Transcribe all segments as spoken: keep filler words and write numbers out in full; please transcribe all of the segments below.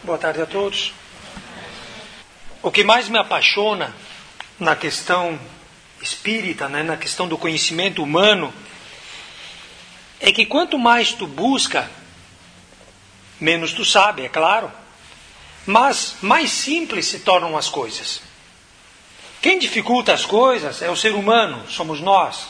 Boa tarde a todos. O que mais me apaixona na questão espírita, né, na questão do conhecimento humano, é que quanto mais tu busca, menos tu sabe, é claro, mas mais simples se tornam as coisas. Quem dificulta as coisas é o ser humano, somos nós.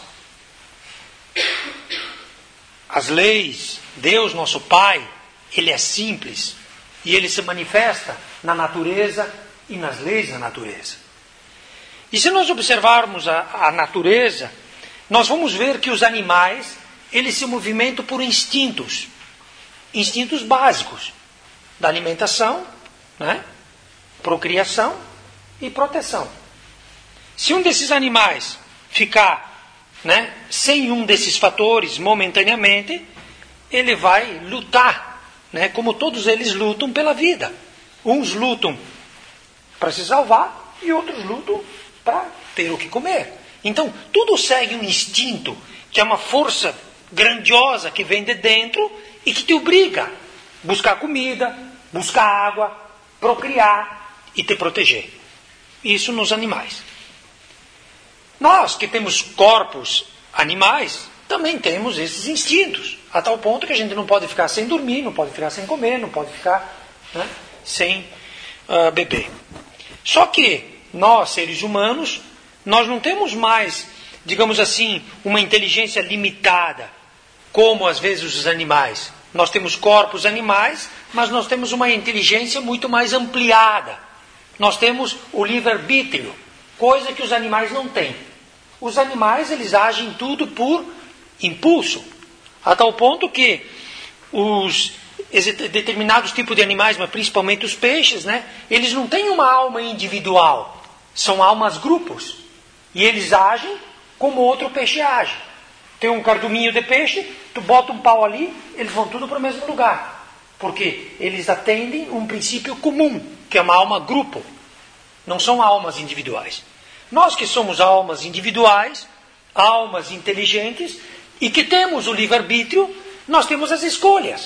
As leis, Deus, nosso Pai, Ele é simples e Ele se manifesta na natureza e nas leis da natureza. E se nós observarmos a, a natureza, nós vamos ver que os animais, eles se movimentam por instintos, instintos básicos, da alimentação, né? Procriação e proteção. Se um desses animais ficar, né, sem um desses fatores momentaneamente, ele vai lutar, né, como todos eles lutam pela vida. Uns lutam para se salvar e outros lutam para ter o que comer. Então, tudo segue um instinto, que é uma força grandiosa que vem de dentro e que te obriga a buscar comida, buscar água, procriar e te proteger. Isso nos animais. Nós que temos corpos animais, também temos esses instintos, a tal ponto que a gente não pode ficar sem dormir, não pode ficar sem comer, não pode ficar, né, sem uh, beber. Só que nós, seres humanos, nós não temos mais, digamos assim, uma inteligência limitada, como às vezes os animais. Nós temos corpos animais, mas nós temos uma inteligência muito mais ampliada. Nós temos o livre-arbítrio, coisa que os animais não têm. Os animais, eles agem tudo por impulso, a tal ponto que os determinados tipos de animais, mas principalmente os peixes, né, eles não têm uma alma individual, são almas grupos, e eles agem como outro peixe age. Tem um carduminho de peixe, tu bota um pau ali, eles vão tudo para o mesmo lugar, porque eles atendem um princípio comum, que é uma alma grupo, não são almas individuais. Nós que somos almas individuais, almas inteligentes, e que temos o livre-arbítrio, nós temos as escolhas.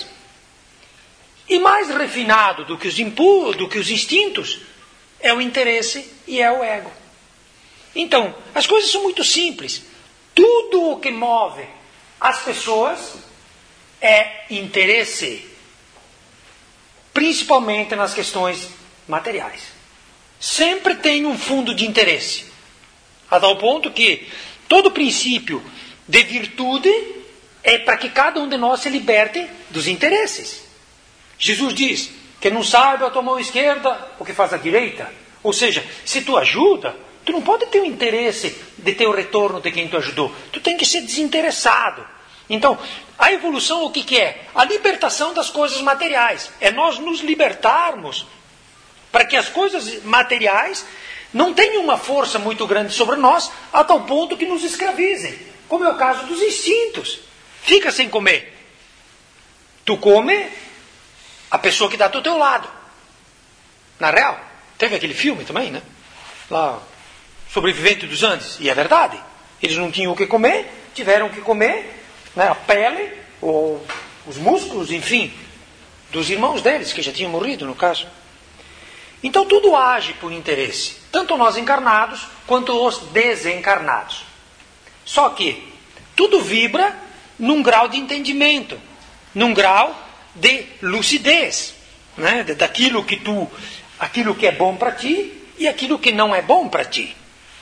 E mais refinado do que os impu- do que os instintos, é o interesse e é o ego. Então, as coisas são muito simples. Tudo o que move as pessoas é interesse. Principalmente nas questões materiais. Sempre tem um fundo de interesse. A tal ponto que todo princípio de virtude é para que cada um de nós se liberte dos interesses. Jesus diz que não saiba a tua mão esquerda o que faz a direita. Ou seja, se tu ajuda, tu não pode ter o interesse de ter o retorno de quem tu ajudou. Tu tem que ser desinteressado. Então, a evolução o que, que é? A libertação das coisas materiais. É nós nos libertarmos para que as coisas materiais não tenham uma força muito grande sobre nós, a tal ponto que nos escravizem. Como é o caso dos instintos. Fica sem comer. Tu come a pessoa que está do teu lado. Na real, teve aquele filme também, né? Lá, Sobrevivente dos Andes. E é verdade. Eles não tinham o que comer, tiveram que comer, né, a pele, ou os músculos, enfim, dos irmãos deles, que já tinham morrido, no caso. Então tudo age por interesse. Tanto nós encarnados, quanto os desencarnados. Só que tudo vibra num grau de entendimento, num grau de lucidez, né? Daquilo que tu, aquilo que é bom para ti e aquilo que não é bom para ti.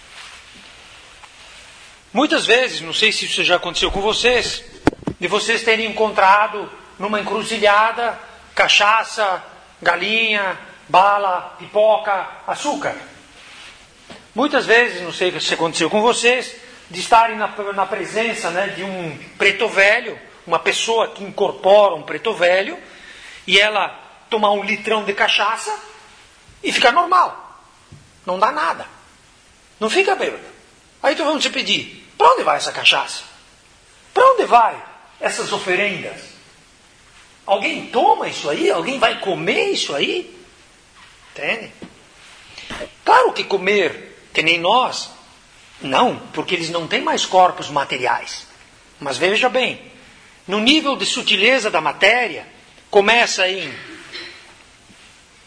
Muitas vezes, não sei se isso já aconteceu com vocês, de vocês terem encontrado numa encruzilhada cachaça, galinha, bala, pipoca, açúcar. Muitas vezes, não sei se aconteceu com vocês, de estarem na, na presença, né, de um preto velho, uma pessoa que incorpora um preto velho, e ela tomar um litrão de cachaça e ficar normal. Não dá nada. Não fica bêbado. Aí tu vamos te pedir, para onde vai essa cachaça? Para onde vai essas oferendas? Alguém toma isso aí? Alguém vai comer isso aí? Entende? Claro que comer, que nem nós, não, porque eles não têm mais corpos materiais. Mas veja bem, no nível de sutileza da matéria, começa em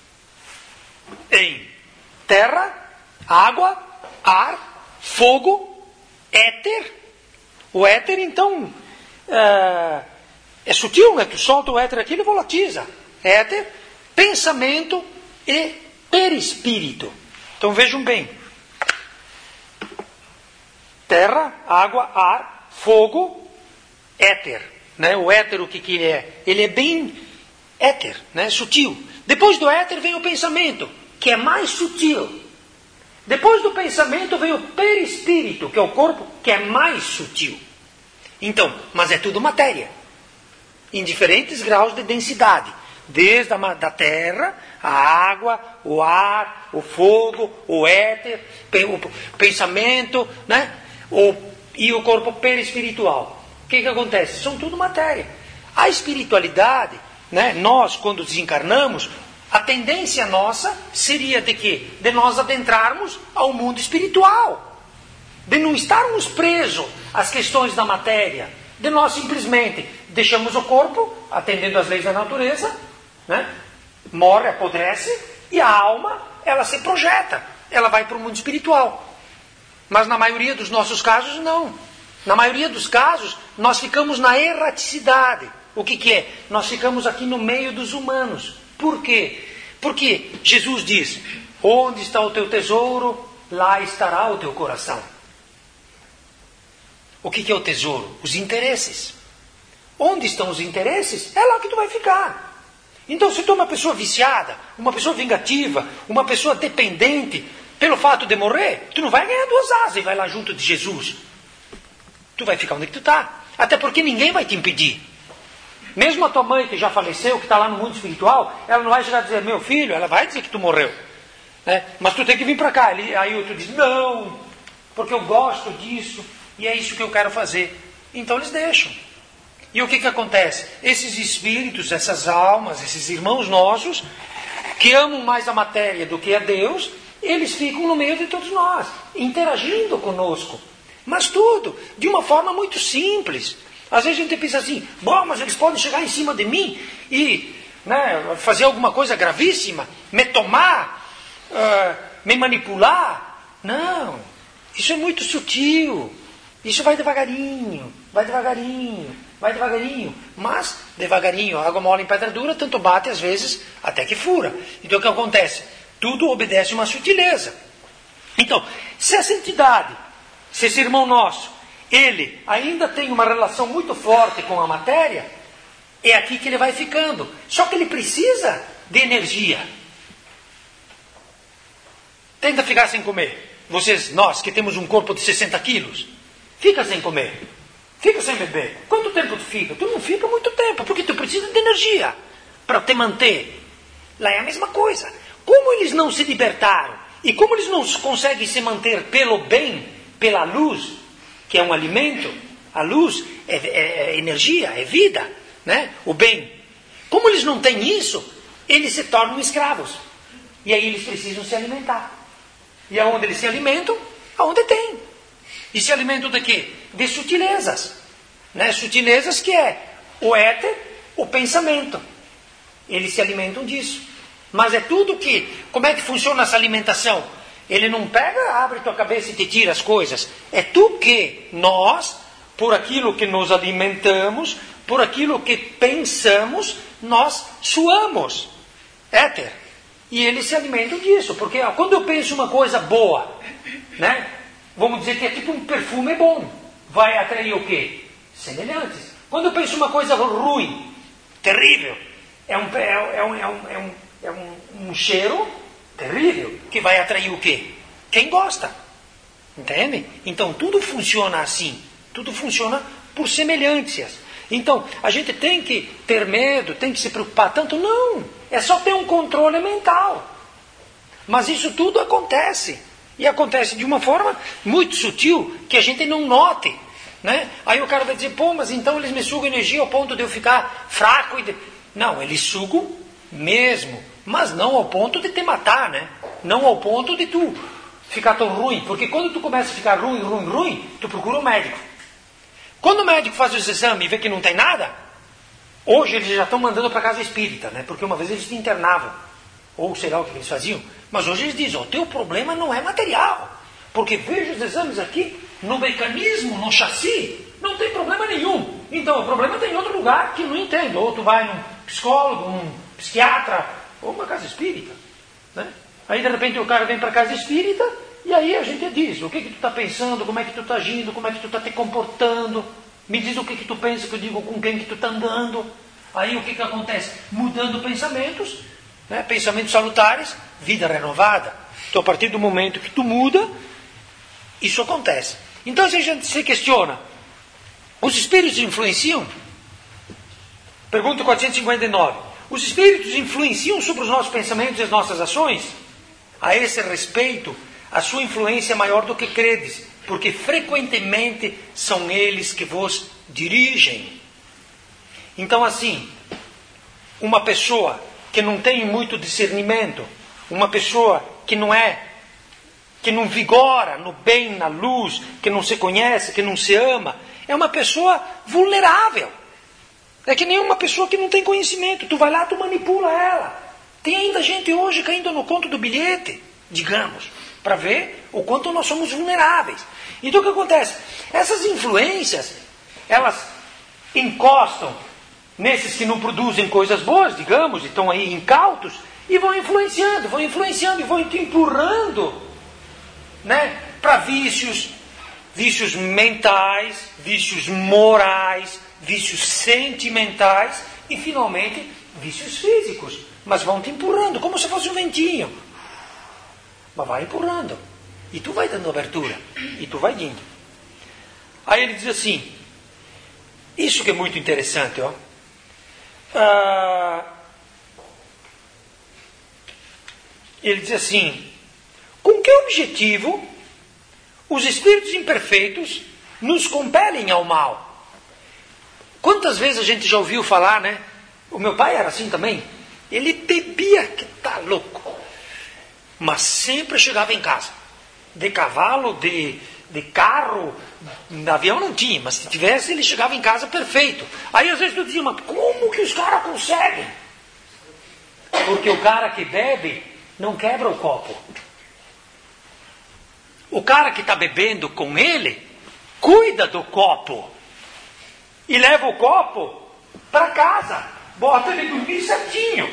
terra, água, ar, fogo, éter. O éter, então, é, é sutil, né? Tu solta o éter aqui, ele volatiza. Éter, pensamento e perispírito. Então vejam bem. Terra, água, ar, fogo, éter. Né? O éter, o que, que ele é? Ele é bem éter, né? Sutil. Depois do éter vem o pensamento, que é mais sutil. Depois do pensamento vem o perispírito, que é o corpo, que é mais sutil. Então, mas é tudo matéria. Em diferentes graus de densidade. Desde a da terra, a água, o ar, o fogo, o éter, o pensamento, né? o, e o corpo perispiritual. O que, que acontece? São tudo matéria. A espiritualidade, né? Nós, quando desencarnamos, a tendência nossa seria de quê? De nós adentrarmos ao mundo espiritual. De não estarmos presos às questões da matéria. De nós simplesmente deixamos o corpo, atendendo às leis da natureza, né? Morre, apodrece, e a alma, ela se projeta. Ela vai para o mundo espiritual. Mas na maioria dos nossos casos, não. Na maioria dos casos, nós ficamos na erraticidade. O que, que é? Nós ficamos aqui no meio dos humanos. Por quê? Porque Jesus diz, onde está o teu tesouro, lá estará o teu coração. O que, que é o tesouro? Os interesses. Onde estão os interesses, é lá que tu vai ficar. Então, se tu é uma pessoa viciada, uma pessoa vingativa, uma pessoa dependente, pelo fato de morrer, tu não vai ganhar duas asas e vai lá junto de Jesus. Tu vai ficar onde que tu está. Até porque ninguém vai te impedir. Mesmo a tua mãe que já faleceu, que está lá no mundo espiritual, ela não vai chegar a dizer, meu filho, ela vai dizer que tu morreu. Né? Mas tu tem que vir para cá. Aí o outro diz, não, porque eu gosto disso, e é isso que eu quero fazer. Então eles deixam. E o que, que acontece? Esses espíritos, essas almas, esses irmãos nossos, que amam mais a matéria do que a Deus, eles ficam no meio de todos nós, interagindo conosco. Mas tudo de uma forma muito simples. Às vezes a gente pensa assim, bom, mas eles podem chegar em cima de mim e né, fazer alguma coisa gravíssima, me tomar, uh, me manipular. Não, isso é muito sutil. Isso vai devagarinho, vai devagarinho, vai devagarinho. Mas, devagarinho, água mole em pedra dura, tanto bate às vezes até que fura. Então o que acontece? Tudo obedece uma sutileza. Então, se essa entidade, se esse irmão nosso, ele ainda tem uma relação muito forte com a matéria, é aqui que ele vai ficando. Só que ele precisa de energia. Tenta ficar sem comer. Vocês, nós que temos um corpo de sessenta quilos, fica sem comer. Fica sem beber. Quanto tempo tu fica? Tu não fica muito tempo, porque tu precisa de energia para te manter. Lá é a mesma coisa. Como eles não se libertaram e como eles não conseguem se manter pelo bem, pela luz, que é um alimento, a luz é, é, é energia, é vida, né? O bem. Como eles não têm isso, eles se tornam escravos. E aí eles precisam se alimentar. E aonde eles se alimentam? Aonde tem. E se alimentam de quê? De sutilezas. Né? Sutilezas que é o éter, o pensamento. Eles se alimentam disso. Mas é tudo que... Como é que funciona essa alimentação? Ele não pega, abre tua cabeça e te tira as coisas. É tu que nós, por aquilo que nos alimentamos, por aquilo que pensamos, nós suamos. Éter. E eles se alimentam disso. Porque ó, quando eu penso uma coisa boa, né? Vamos dizer que é tipo um perfume bom. Vai atrair o quê? Semelhantes. Quando eu penso uma coisa ruim, terrível, é um, é, é um, é um, é um, é um, um cheiro terrível, que vai atrair o quê? Quem gosta. Entende? Então tudo funciona assim. Tudo funciona por semelhanças. Então a gente tem que ter medo, tem que se preocupar tanto? Não. É só ter um controle mental. Mas isso tudo acontece. E acontece de uma forma muito sutil que a gente não note. Né? Aí o cara vai dizer, pô, mas então eles me sugam energia ao ponto de eu ficar fraco. E de... Não, eles sugam mesmo. Mas não ao ponto de te matar, né? Não ao ponto de tu ficar tão ruim. Porque quando tu começa a ficar ruim, ruim, ruim, tu procura um médico. Quando o médico faz os exames e vê que não tem nada, hoje eles já estão mandando para casa espírita, né? Porque uma vez eles te internavam. ou sei lá o que eles faziam. Mas hoje eles dizem, o teu problema não é material. Porque veja os exames aqui, no mecanismo, no chassi, não tem problema nenhum. Então o problema está em outro lugar que não entendo. Ou tu vai num psicólogo, num psiquiatra, ou uma casa espírita. Né? Aí de repente o cara vem para a casa espírita, e aí a gente diz, o que que tu está pensando, como é que tu está agindo, como é que tu está te comportando, me diz o que que tu pensa, que eu digo com quem que tu está andando. Aí o que que acontece? Mudando pensamentos, né? Pensamentos salutares, vida renovada. Então a partir do momento que tu muda, isso acontece. Então se a gente se questiona, os espíritos influenciam? Pergunta quatrocentos e cinquenta e nove. Os espíritos influenciam sobre os nossos pensamentos e as nossas ações? A esse respeito, a sua influência é maior do que credes, porque frequentemente são eles que vos dirigem. Então assim, uma pessoa que não tem muito discernimento, uma pessoa que não é, que não vigora no bem, na luz, que não se conhece, que não se ama, é uma pessoa vulnerável. É que nem uma pessoa que não tem conhecimento. Tu vai lá, tu manipula ela. Tem ainda gente hoje caindo no conto do bilhete, digamos, para ver o quanto nós somos vulneráveis. Então o que acontece? Essas influências, elas encostam nesses que não produzem coisas boas, digamos, e estão aí incautos, e vão influenciando, vão influenciando, e vão te empurrando, né, para vícios, vícios mentais, vícios morais, vícios sentimentais e, finalmente, vícios físicos. Mas vão te empurrando, como se fosse um ventinho. Mas vai empurrando. E tu vai dando abertura. E tu vai indo. Aí ele diz assim, isso que é muito interessante, ó. Ah, ele diz assim, com que objetivo os espíritos imperfeitos nos compelem ao mal? Quantas vezes a gente já ouviu falar, né? O meu pai era assim também. Ele bebia, que tá louco. Mas sempre chegava em casa. De cavalo, de, de carro, de avião não tinha. Mas se tivesse, ele chegava em casa perfeito. Aí às vezes tu dizia, mas como que os caras conseguem? Porque o cara que bebe não quebra o copo. O cara que está bebendo com ele, cuida do copo. E leva o copo para casa. Bota ele dormir certinho.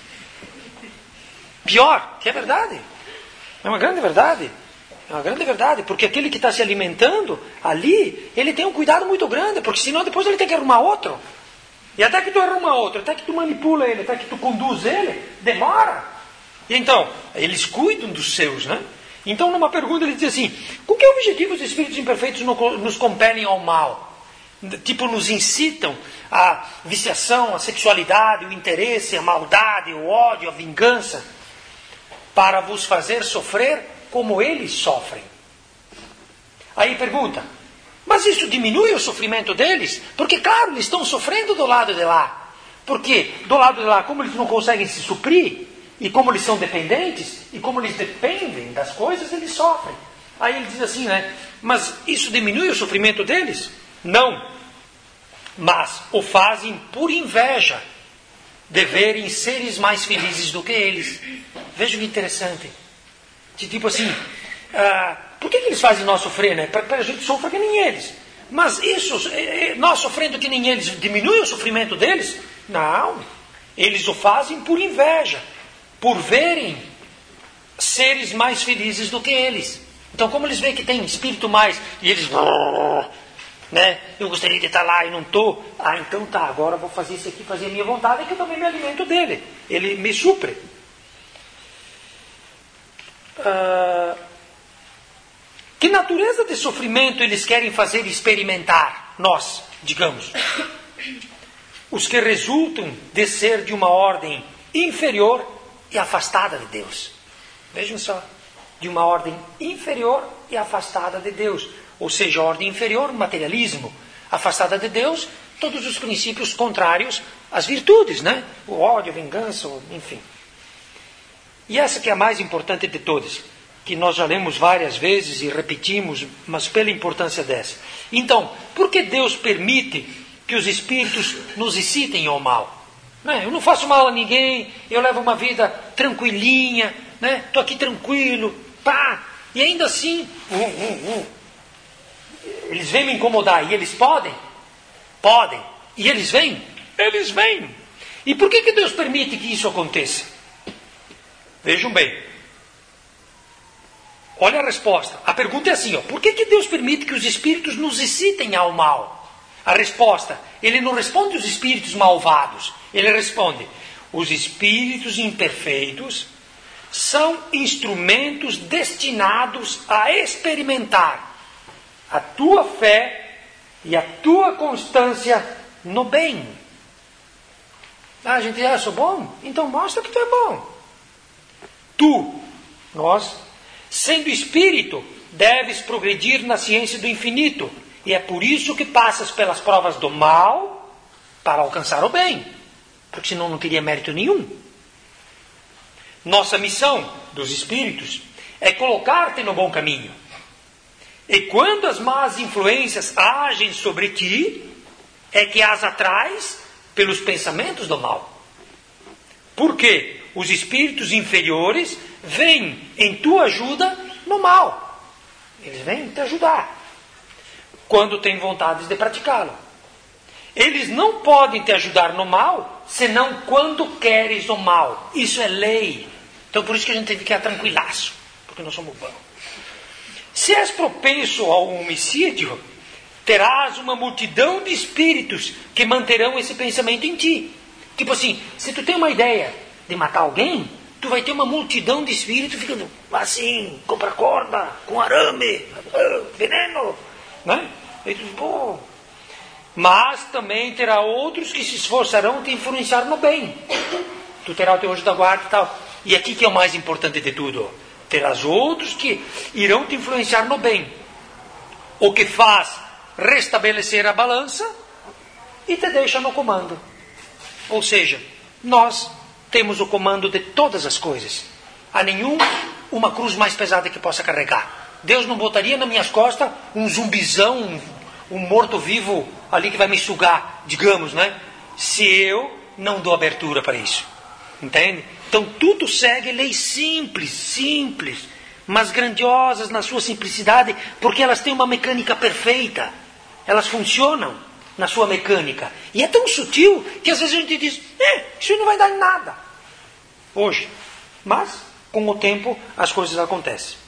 Pior, que é verdade. É uma grande verdade. É uma grande verdade. Porque aquele que está se alimentando ali, ele tem um cuidado muito grande. Porque senão depois ele tem que arrumar outro. E até que tu arruma outro, até que tu manipula ele, até que tu conduz ele, demora. E então, eles cuidam dos seus, né? Então numa pergunta ele diz assim, com que objetivo os espíritos imperfeitos nos compelem ao mal? Tipo, nos incitam à viciação, à sexualidade, o interesse, a maldade, o ódio, a vingança, para vos fazer sofrer como eles sofrem. Aí pergunta, mas isso diminui o sofrimento deles? Porque, claro, eles estão sofrendo do lado de lá. Porque do lado de lá, como eles não conseguem se suprir, e como eles são dependentes, e como eles dependem das coisas, eles sofrem. Aí ele diz assim, né? Mas isso diminui o sofrimento deles? Não. Mas o fazem por inveja de verem seres mais felizes do que eles. Veja que interessante. Tipo assim, ah, por que, que eles fazem nós sofrer, né? Para que a gente sofra que nem eles. Mas isso, nós sofrendo que nem eles, diminui o sofrimento deles? Não. Eles o fazem por inveja. Por verem seres mais felizes do que eles. Então, como eles veem que tem espírito mais, e eles... Né? Eu gostaria de estar lá e não estou. Ah, então tá, agora eu vou fazer isso aqui, fazer a minha vontade, que eu também me alimento dele. Ele me supre. Ah, que natureza de sofrimento eles querem fazer experimentar? Nós, digamos. Os que resultam de ser de uma ordem inferior e afastada de Deus. Vejam só. De uma ordem inferior e afastada de Deus. Ou seja, a ordem inferior, materialismo, afastada de Deus, todos os princípios contrários às virtudes, né? O ódio, a vingança, enfim. E essa que é a mais importante de todas, que nós já lemos várias vezes e repetimos, mas pela importância dessa. Então, por que Deus permite que os espíritos nos incitem ao mal? Né? Eu não faço mal a ninguém, eu levo uma vida tranquilinha, né? Estou aqui tranquilo, pá, e ainda assim, uh, uh, uh, eles vêm me incomodar, e eles podem? Podem. E eles vêm? Eles vêm. E por que, que Deus permite que isso aconteça? Vejam bem. Olha a resposta. A pergunta é assim, ó, por que, que Deus permite que os espíritos nos excitem ao mal? A resposta, ele não responde os espíritos malvados. Ele responde, os espíritos imperfeitos são instrumentos destinados a experimentar a tua fé e a tua constância no bem. Ah, a gente diz, ah, eu sou bom? Então mostra que tu é bom. Tu, nós, sendo espírito, deves progredir na ciência do infinito. E é por isso que passas pelas provas do mal para alcançar o bem. Porque senão não teria mérito nenhum. Nossa missão dos espíritos é colocar-te no bom caminho. E quando as más influências agem sobre ti, é que as atrás pelos pensamentos do mal. Porque os espíritos inferiores vêm em tua ajuda no mal. Eles vêm te ajudar quando têm vontade de praticá-lo. Eles não podem te ajudar no mal, senão quando queres o mal. Isso é lei. Então por isso que a gente tem que ficar tranquilaço, porque nós somos bons. Se és propenso ao homicídio, terás uma multidão de espíritos que manterão esse pensamento em ti. Tipo assim, se tu tem uma ideia de matar alguém, tu vai ter uma multidão de espíritos ficando assim, compra corda, com arame, veneno, né? E tu, pô. Mas também terá outros que se esforçarão a te influenciar no bem. Tu terá o teu anjo da guarda e tal. E aqui que é o mais importante de tudo. Terás outros que irão te influenciar no bem. O que faz restabelecer a balança e te deixa no comando. Ou seja, nós temos o comando de todas as coisas. Há nenhum uma cruz mais pesada que possa carregar. Deus não botaria nas minhas costas um zumbizão, um, um morto-vivo ali que vai me sugar, digamos, né? Se eu não dou abertura para isso. Entende? Então tudo segue leis simples, simples, mas grandiosas na sua simplicidade, porque elas têm uma mecânica perfeita. Elas funcionam na sua mecânica. E é tão sutil que às vezes a gente diz, eh, isso não vai dar em nada hoje. Mas, com o tempo, as coisas acontecem.